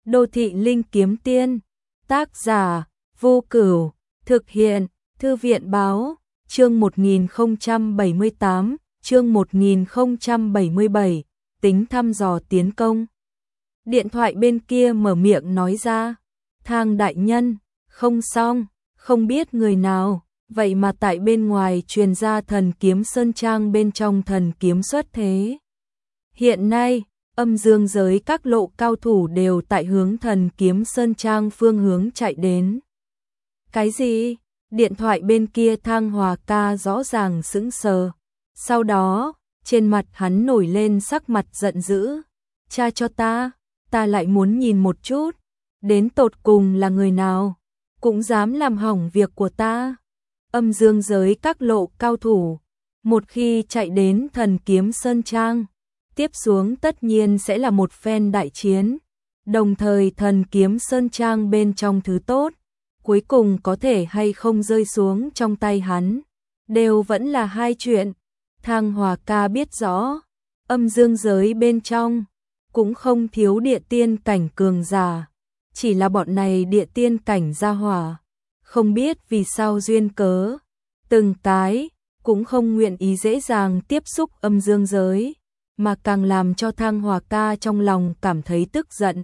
Đô thị linh kiếm tiên. Tác giả Vô Cửu. Thực hiện Thư viện báo. Chương 1078, chương 1077, tính thăm dò tiến công. Điện thoại bên kia mở miệng nói ra, Thang đại nhân, không xong, không biết người nào, vậy mà tại bên ngoài truyền ra Thần Kiếm Sơn Trang bên trong thần kiếm xuất thế. Hiện nay, âm dương giới các lộ cao thủ đều tại hướng Thần Kiếm Sơn Trang phương hướng chạy đến. Cái gì? Điện thoại bên kia Thang Hòa Ca rõ ràng sững sờ. Sau đó, trên mặt hắn nổi lên sắc mặt giận dữ. Cha cho ta lại muốn nhìn một chút. Đến tột cùng là người nào? Cũng dám làm hỏng việc của ta. Âm dương giới các lộ cao thủ. Một khi chạy đến Thần Kiếm Sơn Trang, tiếp xuống tất nhiên sẽ là một phen đại chiến. Đồng thời Thần Kiếm Sơn Trang bên trong thứ tốt, cuối cùng có thể hay không rơi xuống trong tay hắn, đều vẫn là hai chuyện. Thang Hòa Ca biết rõ, âm dương giới bên trong cũng không thiếu địa tiên cảnh cường giả, chỉ là bọn này địa tiên cảnh gia hỏa, không biết vì sao duyên cớ, từng cái cũng không nguyện ý dễ dàng tiếp xúc âm dương giới, mà càng làm cho Thang Hòa Ca trong lòng cảm thấy tức giận.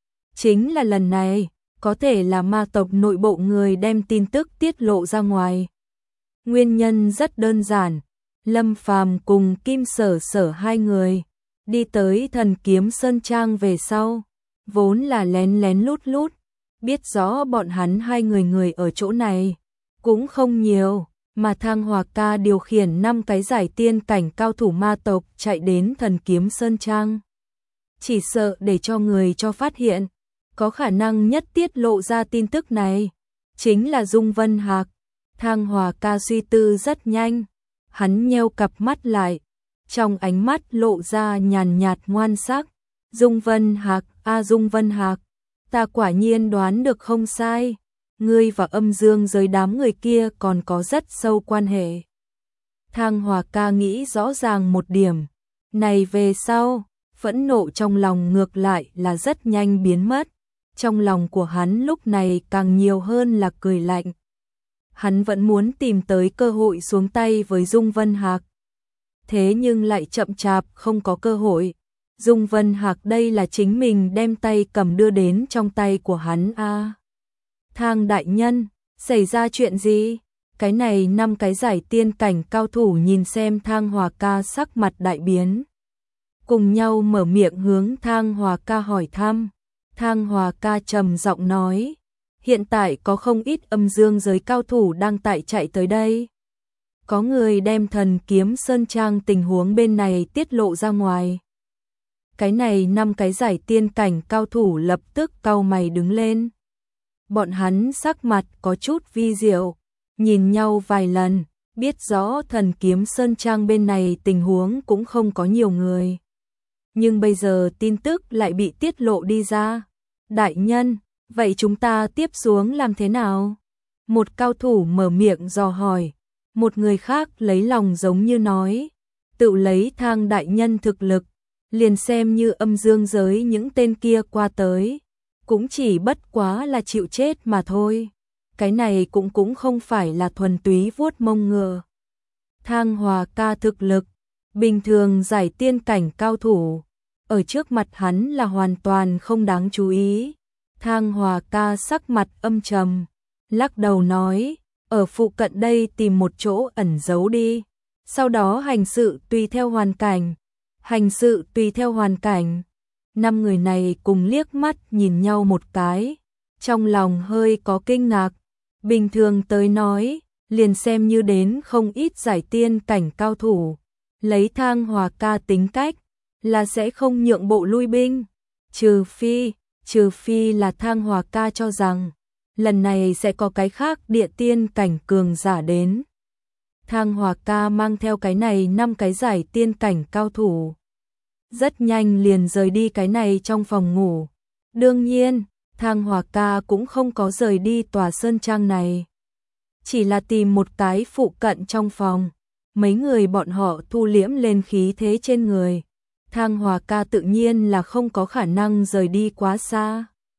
Chính là lần này, có thể là ma tộc nội bộ người đem tin tức tiết lộ ra ngoài. Nguyên nhân rất đơn giản, Lâm Phàm cùng Kim Sở Sở hai người đi tới Thần Kiếm Sơn Trang về sau, vốn là lén lén lút lút, biết rõ bọn hắn hai người ở chỗ này cũng không nhiều, mà Thang Hòa Ca điều khiển 5 cái giải tiên cảnh cao thủ ma tộc chạy đến Thần Kiếm Sơn Trang. Chỉ sợ để cho người cho phát hiện, có khả năng nhất tiết lộ ra tin tức này chính là Dung Vân Hạc. Thang Hòa Ca suy tư rất nhanh, hắn nheo cặp mắt lại, trong ánh mắt lộ ra nhàn nhạt ngoan sắc. Dung Vân Hạc, Dung Vân Hạc, ta quả nhiên đoán được không sai, ngươi và âm dương giới đám người kia còn có rất sâu quan hệ. Thang Hòa Ca nghĩ rõ ràng một điểm, này về sau, phẫn nộ trong lòng ngược lại là rất nhanh biến mất. Trong lòng của hắn lúc này càng nhiều hơn là cười lạnh. Hắn vẫn muốn tìm tới cơ hội xuống tay với Dung Vân Hạc. Thế nhưng lại chậm chạp không có cơ hội. Dung Vân Hạc đây là chính mình đem tay cầm đưa đến trong tay của hắn a. Thang đại nhân, xảy ra chuyện gì? Cái này 5 cái giải tiên cảnh cao thủ nhìn xem Thang Hòa Ca sắc mặt đại biến. Cùng nhau mở miệng hướng Thang Hòa Ca hỏi thăm. Thang Hòa Ca trầm giọng nói, hiện tại có không ít âm dương giới cao thủ đang tại chạy tới đây. Có người đem Thần Kiếm Sơn Trang tình huống bên này tiết lộ ra ngoài. Cái này 5 cái giải tiên cảnh cao thủ lập tức cau mày đứng lên. Bọn hắn sắc mặt có chút vi diệu, nhìn nhau vài lần, biết rõ Thần Kiếm Sơn Trang bên này tình huống cũng không có nhiều người. Nhưng bây giờ tin tức lại bị tiết lộ đi ra. Đại nhân, vậy chúng ta tiếp xuống làm thế nào? Một cao thủ mở miệng dò hỏi, một người khác lấy lòng giống như nói, tự lấy Thang đại nhân thực lực, liền xem như âm dương giới những tên kia qua tới, cũng chỉ bất quá là chịu chết mà thôi. Cái này cũng không phải là thuần túy vuốt mông ngựa. Thang Hòa Ca thực lực, bình thường giải tiên cảnh cao thủ, ở trước mặt hắn là hoàn toàn không đáng chú ý. Thang Hòa Ca sắc mặt âm trầm, lắc đầu nói, ở phụ cận đây tìm một chỗ ẩn giấu đi, sau đó hành sự tùy theo hoàn cảnh. Hành sự tùy theo hoàn cảnh. 5 người này cùng liếc mắt nhìn nhau một cái, trong lòng hơi có kinh ngạc. Bình thường tới nói, liền xem như đến không ít giải tiên cảnh cao thủ, lấy Thang Hòa Ca tính cách, là sẽ không nhượng bộ lui binh, trừ phi là Thang Hòa Ca cho rằng lần này sẽ có cái khác địa tiên cảnh cường giả đến. Thang Hòa Ca mang theo cái này 5 cái giải tiên cảnh cao thủ, rất nhanh liền rời đi cái này trong phòng ngủ. Đương nhiên, Thang Hòa Ca cũng không có rời đi tòa sơn trang này, chỉ là tìm một cái phụ cận trong phòng. Mấy người bọn họ thu liễm lên khí thế trên người. Thang Hòa Ca tự nhiên là không có khả năng rời đi quá xa.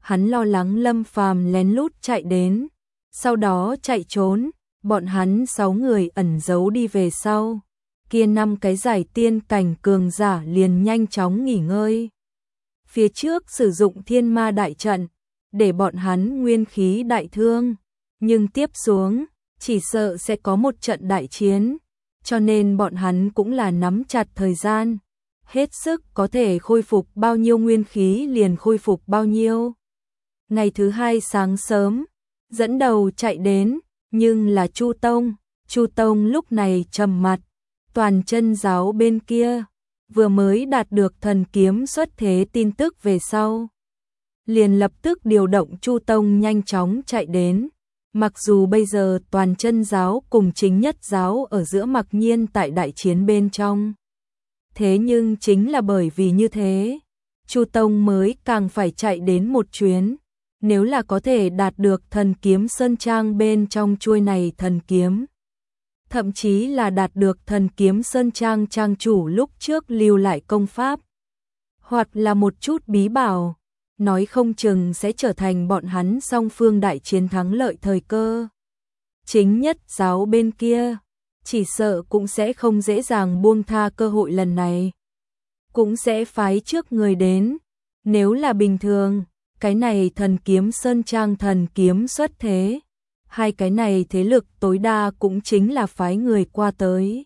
hắn lo lắng Lâm Phàm lén lút chạy đến, sau đó chạy trốn, bọn hắn 6 người ẩn giấu đi về sau. Kia 5 cái giải tiên cảnh cường giả liền nhanh chóng nghỉ ngơi. Phía trước sử dụng thiên ma đại trận, để bọn hắn nguyên khí đại thương, nhưng tiếp xuống, chỉ sợ sẽ có một trận đại chiến, cho nên bọn hắn cũng là nắm chặt thời gian, hết sức có thể khôi phục bao nhiêu nguyên khí liền khôi phục bao nhiêu. Ngày thứ 2 sáng sớm, dẫn đầu chạy đến, nhưng là Chu Tông. Chu Tông lúc này trầm mặt, Toàn Chân giáo bên kia vừa mới đạt được thần kiếm xuất thế tin tức về sau, liền lập tức điều động Chu Tông nhanh chóng chạy đến. Mặc dù bây giờ Toàn Chân giáo cùng Chính Nhất giáo ở giữa mặc nhiên tại đại chiến bên trong, thế nhưng chính là bởi vì như thế, Chu Tông mới càng phải chạy đến một chuyến. Nếu là có thể đạt được thần kiếm sơn trang bên trong chuôi này thần kiếm, thậm chí là đạt được thần kiếm sơn trang trang chủ lúc trước lưu lại công pháp, hoặc là một chút bí bảo, nói không chừng sẽ trở thành bọn hắn song phương đại chiến thắng lợi thời cơ. Chính Nhất giáo bên kia, chỉ sợ cũng sẽ không dễ dàng buông tha cơ hội lần này, cũng sẽ phái trước người đến. Nếu là bình thường, cái này thần kiếm sơn trang thần kiếm xuất thế, hai cái này thế lực tối đa cũng chính là phái người qua tới,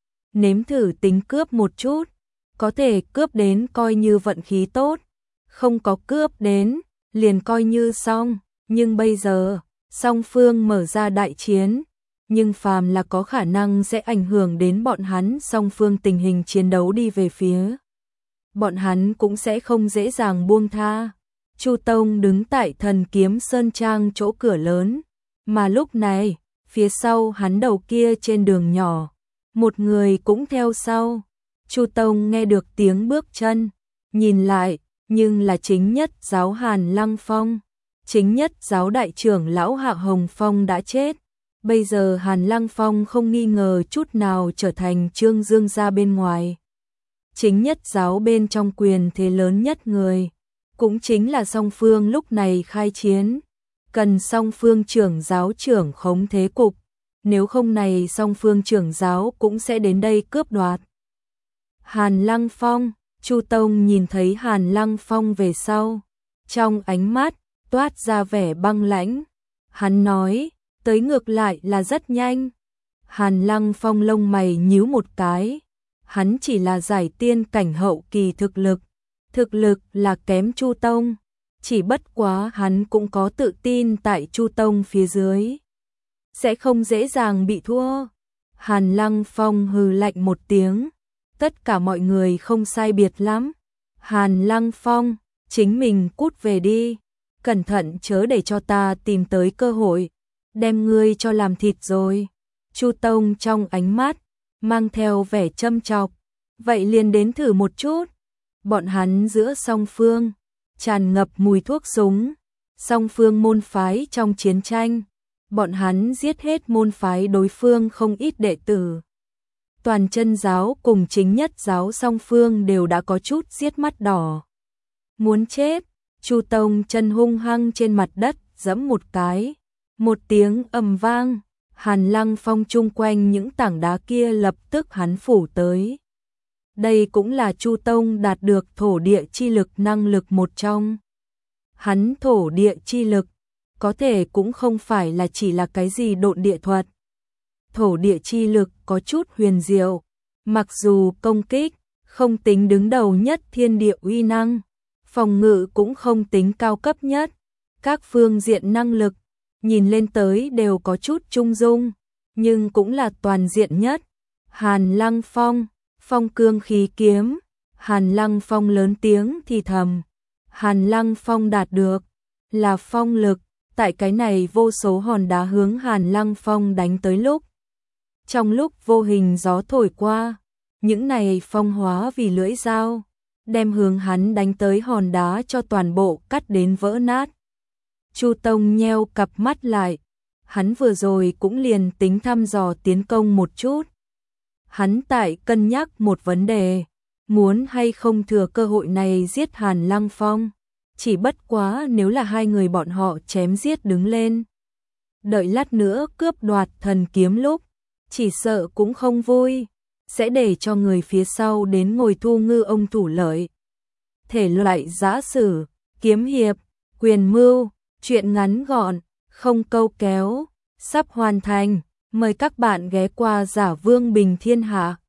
nếm thử tính cướp một chút, có thể cướp đến coi như vận khí tốt, không có cướp đến liền coi như xong. Nhưng bây giờ song phương mở ra đại chiến, nhưng phàm là có khả năng sẽ ảnh hưởng đến bọn hắn song phương tình hình chiến đấu đi về phía, bọn hắn cũng sẽ không dễ dàng buông tha. Chu Tông đứng tại thần kiếm sơn trang chỗ cửa lớn, mà lúc này, phía sau hắn đầu kia trên đường nhỏ, một người cũng theo sau. Chu Tông nghe được tiếng bước chân, nhìn lại, nhưng là Chính Nhất giáo Hàn Lăng Phong. Chính Nhất giáo đại trưởng lão Hạ Hồng Phong đã chết, bây giờ Hàn Lăng Phong không nghi ngờ chút nào trở thành Trương Dương gia bên ngoài Chính Nhất giáo bên trong quyền thế lớn nhất người, cũng chính là song phương lúc này khai chiến, cần song phương trưởng giáo trưởng khống thế cục, nếu không này song phương trưởng giáo cũng sẽ đến đây cướp đoạt. Hàn Lăng Phong, Chu Tông nhìn thấy Hàn Lăng Phong về sau, trong ánh mắt toát ra vẻ băng lãnh. Hắn nói, tới ngược lại là rất nhanh. Hàn Lăng Phong lông mày nhíu một cái, hắn chỉ là giải tiên cảnh hậu kỳ thực lực là kém Chu Tông, chỉ bất quá hắn cũng có tự tin tại Chu Tông phía dưới, sẽ không dễ dàng bị thua. Hàn Lăng Phong hừ lạnh một tiếng, tất cả mọi người không sai biệt lắm. Hàn Lăng Phong, chính mình cút về đi, cẩn thận chớ để cho ta tìm tới cơ hội, đem ngươi cho làm thịt rồi. Chu Tông trong ánh mắt mang theo vẻ châm chọc, vậy liền đến thử một chút. Bọn hắn giữa song phương tràn ngập mùi thuốc súng, song phương môn phái trong chiến tranh, bọn hắn giết hết môn phái đối phương không ít đệ tử. Toàn Chân giáo cùng Chính Nhất giáo song phương đều đã có chút giết mắt đỏ. Muốn chết, Chu Tông chân hung hăng trên mặt đất giẫm một cái, một tiếng ầm vang, Hàn Lăng Phong chung quanh những tảng đá kia lập tức hắn phủ tới. Đây cũng là Chu Tông đạt được thổ địa chi lực năng lực một trong. Hắn thổ địa chi lực, có thể cũng không phải là chỉ là cái gì độn địa thuật. Thổ địa chi lực có chút huyền diệu, mặc dù công kích không tính đứng đầu nhất thiên địa uy năng, phòng ngự cũng không tính cao cấp nhất, các phương diện năng lực nhìn lên tới đều có chút trung dung, nhưng cũng là toàn diện nhất. Hàn Lăng Phong, phong cương khí kiếm. Hàn Lăng Phong lớn tiếng thì thầm. Hàn Lăng Phong đạt được là phong lực, tại cái này vô số hòn đá hướng Hàn Lăng Phong đánh tới lúc, trong lúc vô hình gió thổi qua, những này phong hóa vì lưỡi dao, đem hướng hắn đánh tới hòn đá cho toàn bộ cắt đến vỡ nát. Chu Tông nheo cặp mắt lại, hắn vừa rồi cũng liền tính thăm dò tiến công một chút. Hắn tại cân nhắc một vấn đề, muốn hay không thừa cơ hội này giết Hàn Lăng Phong. chỉ bất quá nếu là hai người bọn họ chém giết đứng lên. Đợi lát nữa cướp đoạt thần kiếm lúc, chỉ sợ cũng không vui, sẽ để cho người phía sau đến ngồi thu ngư ông thủ lợi. Thể loại giã sử, kiếm hiệp, quyền mưu, truyện ngắn gọn, không câu kéo, sắp hoàn thành. Mời các bạn ghé qua Giả Vương Bình Thiên Hạ.